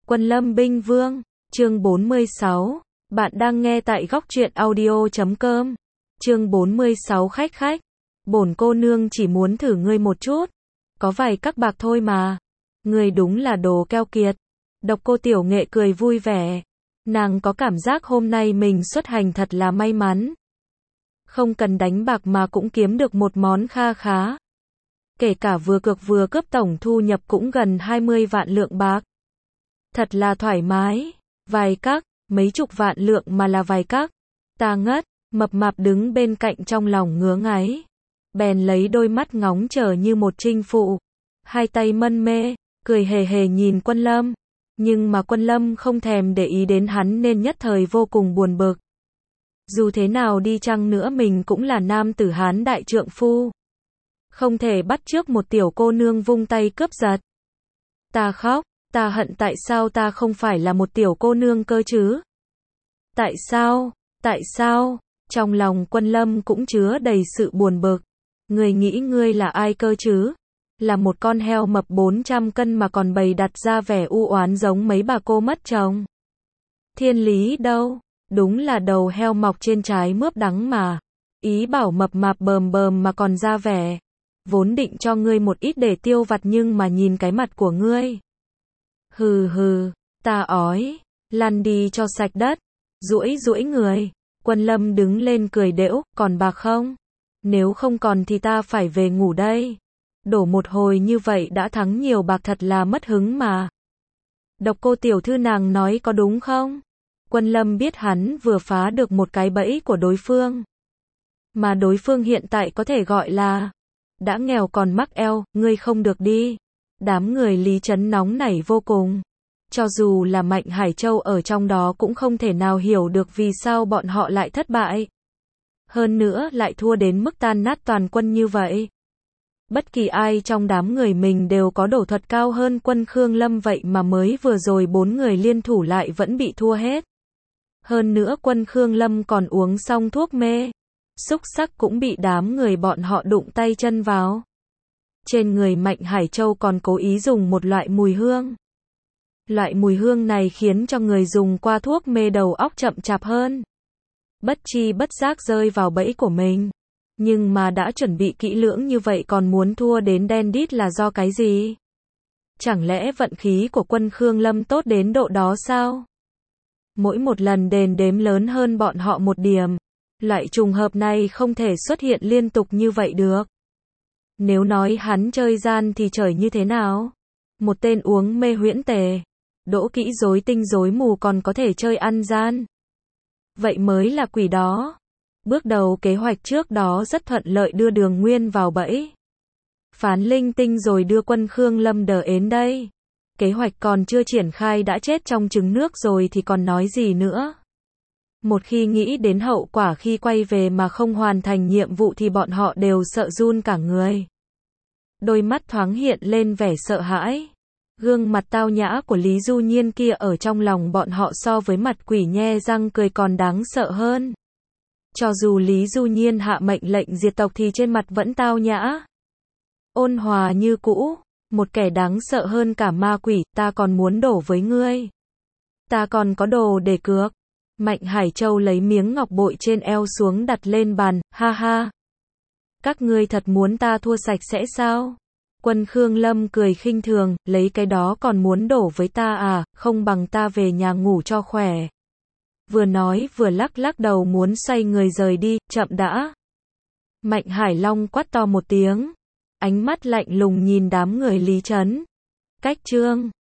Quân Lâm binh vương, chương 46. Bạn đang nghe tại góc truyện audio.com. Chương 46 khách khách. Bổn cô nương chỉ muốn thử ngươi một chút. Có vài các bạc thôi mà. Ngươi đúng là đồ keo kiệt. Độc Cô Tiểu Nghệ cười vui vẻ. Nàng có cảm giác hôm nay mình xuất hành thật là may mắn. Không cần đánh bạc mà cũng kiếm được một món kha khá. Kể cả vừa cược vừa cướp tổng thu nhập cũng gần 20 vạn lượng bạc. Thật là thoải mái. Vài các, mấy chục vạn lượng mà là vài các. Ta ngất, mập mạp đứng bên cạnh trong lòng ngứa ngáy. Bèn lấy đôi mắt ngóng chờ như một trinh phụ. Hai tay mân mê, cười hề hề nhìn Quân Lâm. Nhưng mà Quân Lâm không thèm để ý đến hắn nên nhất thời vô cùng buồn bực. Dù thế nào đi chăng nữa mình cũng là nam tử Hán đại trượng phu. Không thể bắt chước một tiểu cô nương vung tay cướp giật. Ta khóc, ta hận tại sao ta không phải là một tiểu cô nương cơ chứ? Tại sao? Trong lòng Quân Lâm cũng chứa đầy sự buồn bực. Người nghĩ ngươi là ai cơ chứ? Là một con heo mập 400 cân mà còn bày đặt ra vẻ u oán giống mấy bà cô mất chồng. Thiên lý đâu? Đúng là đầu heo mọc trên trái mướp đắng mà. Ý bảo mập mạp bờm bờm mà còn ra vẻ. Vốn định cho ngươi một ít để tiêu vặt nhưng mà nhìn cái mặt của ngươi. Hừ hừ, ta ói, lăn đi cho sạch đất. Duỗi người. Quân Lâm đứng lên cười đễu, còn bạc không? Nếu không còn thì ta phải về ngủ đây. Đổ một hồi như vậy đã thắng nhiều bạc thật là mất hứng mà. Độc Cô tiểu thư nàng nói có đúng không? Quân Lâm biết hắn vừa phá được một cái bẫy của đối phương. Mà đối phương hiện tại có thể gọi là đã nghèo còn mắc eo, ngươi không được đi. Đám người Lý Trấn nóng nảy vô cùng. Cho dù là Mạnh Hải Châu ở trong đó cũng không thể nào hiểu được vì sao bọn họ lại thất bại. Hơn nữa lại thua đến mức tan nát toàn quân như vậy. Bất kỳ ai trong đám người mình đều có đổ thuật cao hơn Quân Khương Lâm vậy mà mới vừa rồi 4 người liên thủ lại vẫn bị thua hết. Hơn nữa Quân Khương Lâm còn uống xong thuốc mê. Xúc xắc cũng bị đám người bọn họ đụng tay chân vào. Trên người Mạnh Hải Châu còn cố ý dùng một loại mùi hương. Loại mùi hương này khiến cho người dùng qua thuốc mê đầu óc chậm chạp hơn. Bất chi bất giác rơi vào bẫy của mình. Nhưng mà đã chuẩn bị kỹ lưỡng như vậy còn muốn thua đến đen đít là do cái gì? Chẳng lẽ vận khí của Quân Khương Lâm tốt đến độ đó sao? Mỗi một lần đền đếm lớn hơn bọn họ một điểm. Loại trùng hợp này không thể xuất hiện liên tục như vậy được. Nếu nói hắn chơi gian thì trời như thế nào? Một tên uống mê huyễn tề. Đỗ kỹ rối tinh rối mù còn có thể chơi ăn gian. Vậy mới là quỷ đó. Bước đầu kế hoạch trước đó rất thuận lợi đưa Đường Nguyên vào bẫy. Phán linh tinh rồi đưa Quân Khương Lâm đờ ến đây. Kế hoạch còn chưa triển khai đã chết trong trứng nước rồi thì còn nói gì nữa. Một khi nghĩ đến hậu quả khi quay về mà không hoàn thành nhiệm vụ thì bọn họ đều sợ run cả người. Đôi mắt thoáng hiện lên vẻ sợ hãi. Gương mặt tao nhã của Lý Du Nhiên kia ở trong lòng bọn họ so với mặt quỷ nhe răng cười còn đáng sợ hơn. Cho dù Lý Du Nhiên hạ mệnh lệnh diệt tộc thì trên mặt vẫn tao nhã. Ôn hòa như cũ, một kẻ đáng sợ hơn cả ma quỷ, ta còn muốn đổ với ngươi. Ta còn có đồ để cược. Mạnh Hải Châu lấy miếng ngọc bội trên eo xuống đặt lên bàn, ha ha. Các ngươi thật muốn ta thua sạch sẽ sao? Quân Khương Lâm cười khinh thường, lấy cái đó còn muốn đổ với ta à, không bằng ta về nhà ngủ cho khỏe. Vừa nói vừa lắc đầu muốn xoay người rời đi, chậm đã. Mạnh Hải Long quát to một tiếng. Ánh mắt lạnh lùng nhìn đám người Lý Trấn. Cách chương